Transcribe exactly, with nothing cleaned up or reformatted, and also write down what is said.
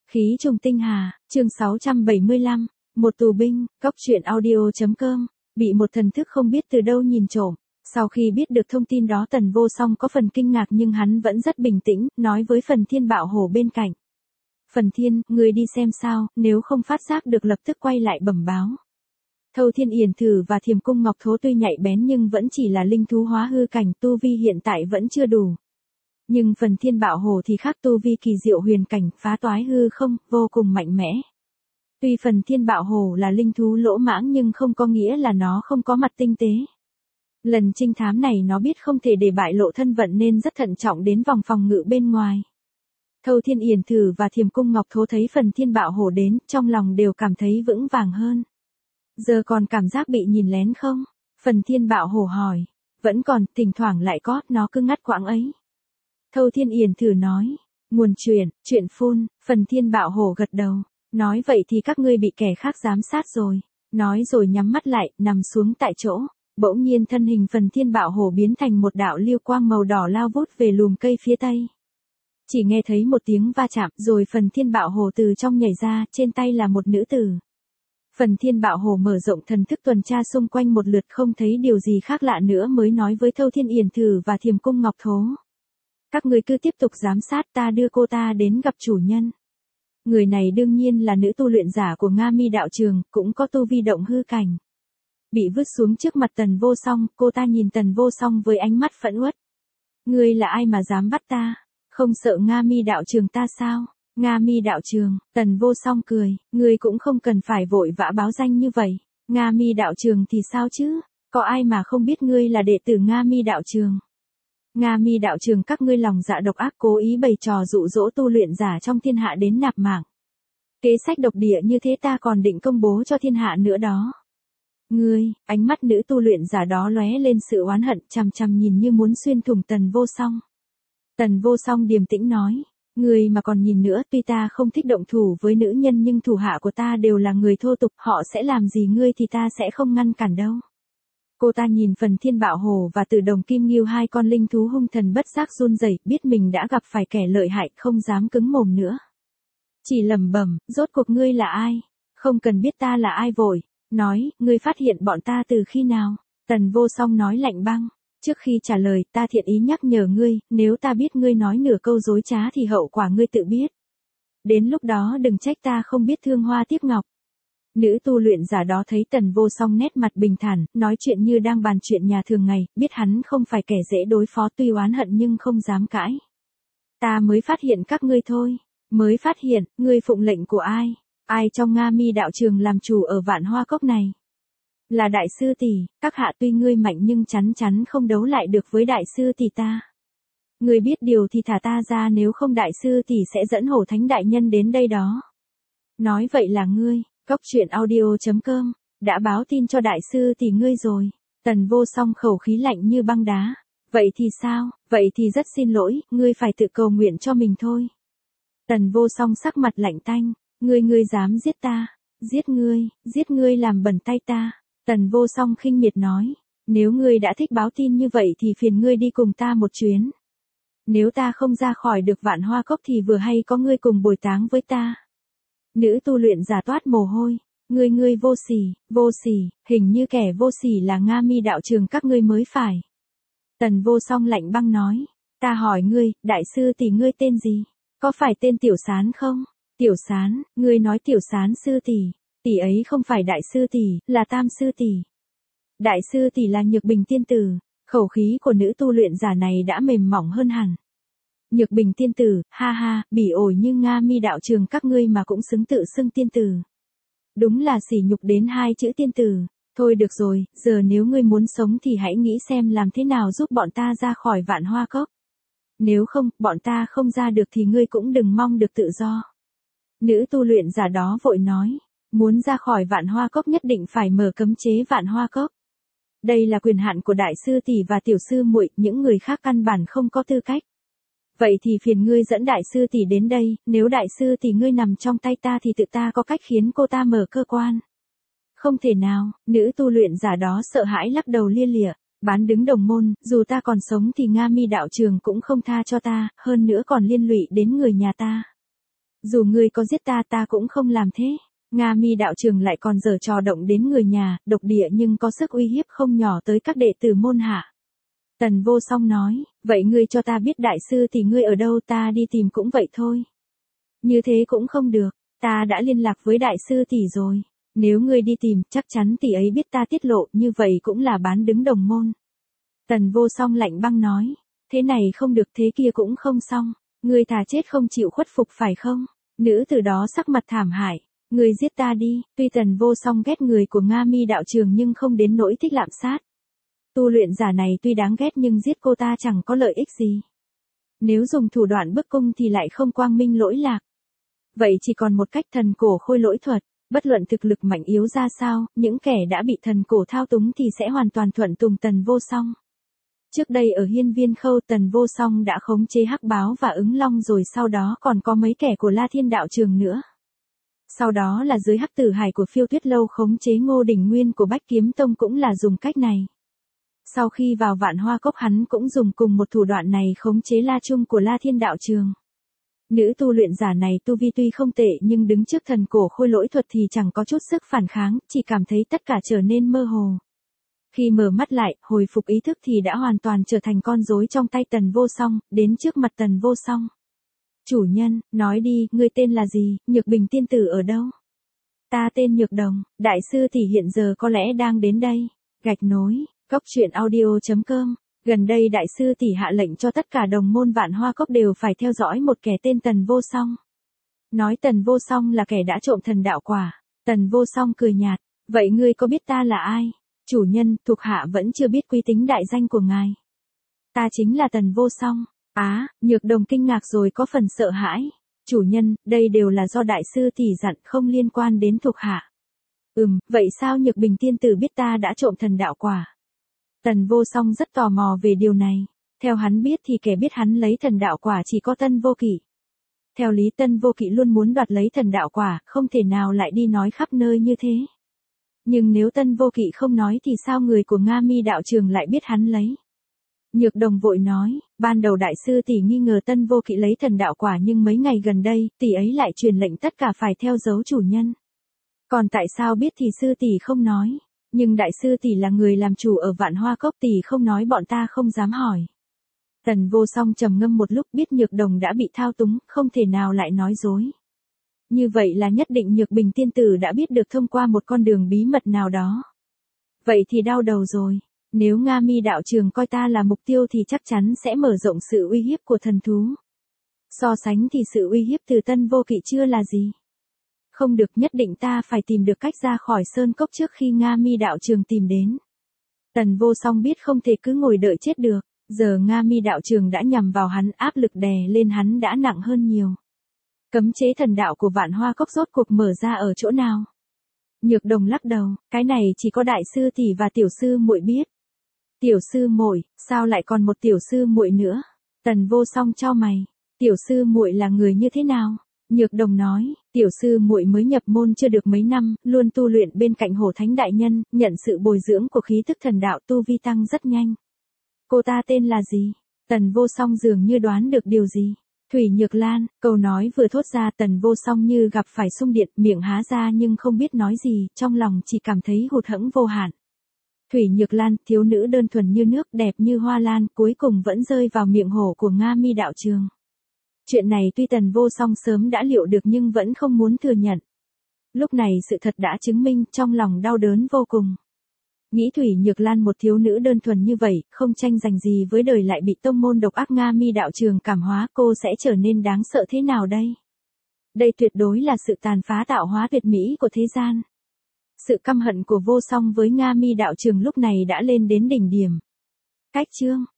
Khí trùng tinh hà, chương sáu trăm bảy mươi lăm, một tù binh, cóc truyện audio.com, bị một thần thức không biết từ đâu nhìn trộm. Sau khi biết được thông tin đó Tần Vô Song có phần kinh ngạc nhưng hắn vẫn rất bình tĩnh, nói với Phần Thiên Bạo Hổ bên cạnh. Phần Thiên, người đi xem sao, nếu không phát giác được lập tức quay lại bẩm báo. Thâu Thiên Yển Thử và Thiềm Cung Ngọc Thố tuy nhạy bén nhưng vẫn chỉ là linh thú hóa hư cảnh, tu vi hiện tại vẫn chưa đủ. Nhưng Phần Thiên Bạo Hổ thì khác, tu vi kỳ diệu huyền cảnh, phá toái hư không, vô cùng mạnh mẽ. Tuy Phần Thiên Bạo Hổ là linh thú lỗ mãng nhưng không có nghĩa là nó không có mặt tinh tế. Lần trinh thám này nó biết không thể để bại lộ thân phận nên rất thận trọng đến vòng phòng ngự bên ngoài. Thâu Thiên Yển Thử và Thiềm Cung Ngọc Thố thấy Phần Thiên Bạo Hổ đến, trong lòng đều cảm thấy vững vàng hơn. Giờ còn cảm giác bị nhìn lén không? Phần Thiên Bạo Hổ hỏi. Vẫn còn, thỉnh thoảng lại có, nó cứ ngắt quãng ấy. Thâu Thiên Yển Thử nói. Nguồn chuyện, chuyện phun, Phần Thiên Bạo Hổ gật đầu. Nói vậy thì các ngươi bị kẻ khác giám sát rồi. Nói rồi nhắm mắt lại, nằm xuống tại chỗ. Bỗng nhiên thân hình Phần Thiên Bạo Hổ biến thành một đạo lưu quang màu đỏ lao vút về lùm cây phía tây. Chỉ nghe thấy một tiếng va chạm rồi Phần Thiên Bạo Hổ từ trong nhảy ra, trên tay là một nữ tử. Phần Thiên Bạo Hổ mở rộng thần thức tuần tra xung quanh một lượt không thấy điều gì khác lạ nữa mới nói với Thâu Thiên Yển Thử và Thiềm Cung Ngọc Thố. Các người cứ tiếp tục giám sát, ta đưa cô ta đến gặp chủ nhân. Người này đương nhiên là nữ tu luyện giả của Nga Mi đạo trường, cũng có tu vi động hư cảnh. Bị vứt xuống trước mặt Tần Vô Song, cô ta nhìn Tần Vô Song với ánh mắt phẫn uất. Ngươi là ai mà dám bắt ta? Không sợ Nga Mi đạo trường ta sao? Nga Mi đạo trường, Tần Vô Song cười, ngươi cũng không cần phải vội vã báo danh như vậy. Nga Mi đạo trường thì sao chứ? Có ai mà không biết ngươi là đệ tử Nga Mi đạo trường? Nga Mi đạo trường các ngươi lòng dạ độc ác, cố ý bày trò dụ dỗ tu luyện giả trong thiên hạ đến nạp mạng. Kế sách độc địa như thế ta còn định công bố cho thiên hạ nữa đó. Ngươi, ánh mắt nữ tu luyện giả đó lóe lên sự oán hận, chằm chằm nhìn như muốn xuyên thủng Tần Vô Song. Tần Vô Song điềm tĩnh nói, ngươi mà còn nhìn nữa, tuy ta không thích động thủ với nữ nhân nhưng thủ hạ của ta đều là người thô tục, họ sẽ làm gì ngươi thì ta sẽ không ngăn cản đâu. Cô ta nhìn Phần Thiên Bạo Hổ và Tử Đồng Kim Ngưu, hai con linh thú hung thần bất giác run rẩy, biết mình đã gặp phải kẻ lợi hại, không dám cứng mồm nữa. Chỉ lẩm bẩm, rốt cuộc ngươi là ai? Không cần biết ta là ai vội. Nói, ngươi phát hiện bọn ta từ khi nào? Tần Vô Song nói lạnh băng. Trước khi trả lời, ta thiện ý nhắc nhở ngươi, nếu ta biết ngươi nói nửa câu dối trá thì hậu quả ngươi tự biết. Đến lúc đó đừng trách ta không biết thương hoa tiếc ngọc. Nữ tu luyện giả đó thấy Tần Vô Song nét mặt bình thản, nói chuyện như đang bàn chuyện nhà thường ngày, biết hắn không phải kẻ dễ đối phó, tuy oán hận nhưng không dám cãi. Ta mới phát hiện các ngươi thôi. Mới phát hiện, ngươi phụng lệnh của ai? Ai trong Nga Mi đạo trường làm chủ ở Vạn Hoa Cốc này? Là đại sư tỷ, các hạ tuy ngươi mạnh nhưng chắn chắn không đấu lại được với đại sư tỷ ta. Ngươi biết điều thì thả ta ra, nếu không đại sư tỷ sẽ dẫn Hổ Thánh đại nhân đến đây đó. Nói vậy là ngươi, cóc truyện audio.com, đã báo tin cho đại sư tỷ ngươi rồi. Tần Vô Song khẩu khí lạnh như băng đá. Vậy thì sao? Vậy thì rất xin lỗi, ngươi phải tự cầu nguyện cho mình thôi. Tần Vô Song sắc mặt lạnh tanh. Ngươi ngươi dám giết ta, giết ngươi, giết ngươi làm bẩn tay ta. Tần Vô Song khinh miệt nói, nếu ngươi đã thích báo tin như vậy thì phiền ngươi đi cùng ta một chuyến. Nếu ta không ra khỏi được Vạn Hoa Cốc thì vừa hay có ngươi cùng bồi táng với ta. Nữ tu luyện giả toát mồ hôi, ngươi ngươi vô sỉ, vô sỉ, hình như kẻ vô sỉ là Nga Mi đạo trường các ngươi mới phải. Tần Vô Song lạnh băng nói, ta hỏi ngươi, đại sư tỷ ngươi tên gì? Có phải tên Tiểu Sán không? Tiểu Sán, ngươi nói Tiểu Sán sư tỷ, tỷ ấy không phải đại sư tỷ, là tam sư tỷ. Đại sư tỷ là Nhược Bình tiên tử. Khẩu khí của nữ tu luyện giả này đã mềm mỏng hơn hẳn. Nhược Bình tiên tử, ha ha, bỉ ổi như Nga Mi đạo trường các ngươi mà cũng xứng tự xưng tiên tử. Đúng là sỉ nhục đến hai chữ tiên tử. Thôi được rồi, giờ nếu ngươi muốn sống thì hãy nghĩ xem làm thế nào giúp bọn ta ra khỏi Vạn Hoa Cốc. Nếu không, bọn ta không ra được thì ngươi cũng đừng mong được tự do. Nữ tu luyện giả đó vội nói, muốn ra khỏi Vạn Hoa Cốc nhất định phải mở cấm chế Vạn Hoa Cốc. Đây là quyền hạn của đại sư tỷ và tiểu sư muội, những người khác căn bản không có tư cách. Vậy thì phiền ngươi dẫn đại sư tỷ đến đây, nếu đại sư tỷ ngươi nằm trong tay ta thì tự ta có cách khiến cô ta mở cơ quan. Không thể nào, nữ tu luyện giả đó sợ hãi lắc đầu lia lịa, bán đứng đồng môn, dù ta còn sống thì Nga Mi đạo trường cũng không tha cho ta, hơn nữa còn liên lụy đến người nhà ta. Dù ngươi có giết ta ta cũng không làm thế. Nga Mi đạo trường lại còn giở trò động đến người nhà, độc địa nhưng có sức uy hiếp không nhỏ tới các đệ tử môn hạ. Tần Vô Song nói, vậy ngươi cho ta biết đại sư thì ngươi ở đâu ta đi tìm cũng vậy thôi. Như thế cũng không được, ta đã liên lạc với đại sư tỷ rồi. Nếu ngươi đi tìm, chắc chắn tỷ ấy biết ta tiết lộ, như vậy cũng là bán đứng đồng môn. Tần Vô Song lạnh băng nói, thế này không được thế kia cũng không xong, ngươi thà chết không chịu khuất phục phải không? Nữ từ đó sắc mặt thảm hại, ngươi giết ta đi, tuy Tần Vô Song ghét người của Nga Mi đạo trường nhưng không đến nỗi thích lạm sát. Tu luyện giả này tuy đáng ghét nhưng giết cô ta chẳng có lợi ích gì. Nếu dùng thủ đoạn bức cung thì lại không quang minh lỗi lạc. Vậy chỉ còn một cách thần cổ khôi lỗi thuật, bất luận thực lực mạnh yếu ra sao, những kẻ đã bị thần cổ thao túng thì sẽ hoàn toàn thuận tùng Tần Vô Song. Trước đây ở hiên viên khâu Tần Vô Song đã khống chế hắc báo và ứng long rồi sau đó còn có mấy kẻ của La Thiên đạo trường nữa. Sau đó là dưới hắc tử hải của phiêu tuyết lâu khống chế Ngô Đình Nguyên của Bách Kiếm Tông cũng là dùng cách này. Sau khi vào Vạn Hoa Cốc hắn cũng dùng cùng một thủ đoạn này khống chế La Trung của La Thiên đạo trường. Nữ tu luyện giả này tu vi tuy không tệ nhưng đứng trước thần cổ khôi lỗi thuật thì chẳng có chút sức phản kháng, chỉ cảm thấy tất cả trở nên mơ hồ. Khi mở mắt lại, hồi phục ý thức thì đã hoàn toàn trở thành con rối trong tay Tần Vô Song, đến trước mặt Tần Vô Song. Chủ nhân, nói đi, ngươi tên là gì, Nhược Bình tiên tử ở đâu? Ta tên Nhược Đồng, đại sư thì hiện giờ có lẽ đang đến đây. Gạch nối, cốc truyện audio chấm com. Gần đây đại sư tỷ hạ lệnh cho tất cả đồng môn Vạn Hoa Cốc đều phải theo dõi một kẻ tên Tần Vô Song. Nói Tần Vô Song là kẻ đã trộm thần đạo quả. Tần Vô Song cười nhạt, vậy ngươi có biết ta là ai? Chủ nhân, thuộc hạ vẫn chưa biết quy tính đại danh của ngài. Ta chính là Tần Vô Song. Á, à, Nhược Đồng kinh ngạc rồi có phần sợ hãi. Chủ nhân, đây đều là do đại sư tỷ dặn không liên quan đến thuộc hạ. Ừm, vậy sao Nhược Bình tiên tử biết ta đã trộm thần đạo quả? Tần Vô Song rất tò mò về điều này. Theo hắn biết thì kẻ biết hắn lấy thần đạo quả chỉ có Tân Vô Kỵ. Theo lý Tân Vô Kỵ luôn muốn đoạt lấy thần đạo quả, không thể nào lại đi nói khắp nơi như thế. Nhưng nếu Tân Vô Kỵ không nói thì sao người của Nga Mi đạo trường lại biết hắn lấy? Nhược Đồng vội nói, ban đầu đại sư tỷ nghi ngờ Tân Vô Kỵ lấy thần đạo quả nhưng mấy ngày gần đây, tỷ ấy lại truyền lệnh tất cả phải theo dấu chủ nhân. Còn tại sao biết thì sư tỷ không nói? Nhưng đại sư tỷ là người làm chủ ở Vạn Hoa Cốc, tỷ không nói bọn ta không dám hỏi. Tần Vô Song trầm ngâm một lúc, biết Nhược Đồng đã bị thao túng, không thể nào lại nói dối. Như vậy là nhất định Nhược Bình tiên tử đã biết được thông qua một con đường bí mật nào đó. Vậy thì đau đầu rồi, nếu Nga Mi đạo trường coi ta là mục tiêu thì chắc chắn sẽ mở rộng sự uy hiếp của thần thú. So sánh thì sự uy hiếp từ Tân Vô Kỵ chưa là gì. Không được, nhất định ta phải tìm được cách ra khỏi sơn cốc trước khi Nga Mi đạo trường tìm đến. Tần Vô Song biết không thể cứ ngồi đợi chết được, giờ Nga Mi đạo trường đã nhằm vào hắn, áp lực đè lên hắn đã nặng hơn nhiều. Cấm chế thần đạo của Vạn Hoa Cốc rốt cuộc mở ra ở chỗ nào? Nhược Đồng lắc đầu, cái này chỉ có đại sư tỷ và tiểu sư muội biết. Tiểu sư muội, sao lại còn một tiểu sư muội nữa? Tần Vô Song chau mày, tiểu sư muội là người như thế nào? Nhược Đồng nói, tiểu sư muội mới nhập môn chưa được mấy năm, luôn tu luyện bên cạnh Hổ Thánh đại nhân, nhận sự bồi dưỡng của khí tức thần đạo, tu vi tăng rất nhanh. Cô ta tên là gì? Tần Vô Song dường như đoán được điều gì. Thủy Nhược Lan, câu nói vừa thốt ra Tần Vô Song như gặp phải xung điện, miệng há ra nhưng không biết nói gì, trong lòng chỉ cảm thấy hụt hẫng vô hạn. Thủy Nhược Lan, thiếu nữ đơn thuần như nước, đẹp như hoa lan, cuối cùng vẫn rơi vào miệng hổ của Nga Mi đạo trường. Chuyện này tuy Tần Vô Song sớm đã liệu được nhưng vẫn không muốn thừa nhận. Lúc này sự thật đã chứng minh, trong lòng đau đớn vô cùng. Nghĩ Thủy Nhược Lan một thiếu nữ đơn thuần như vậy, không tranh giành gì với đời lại bị tông môn độc ác Nga Mi đạo trường cảm hóa, cô sẽ trở nên đáng sợ thế nào đây? Đây tuyệt đối là sự tàn phá tạo hóa tuyệt mỹ của thế gian. Sự căm hận của Vô Song với Nga Mi đạo trường lúc này đã lên đến đỉnh điểm. Cách chương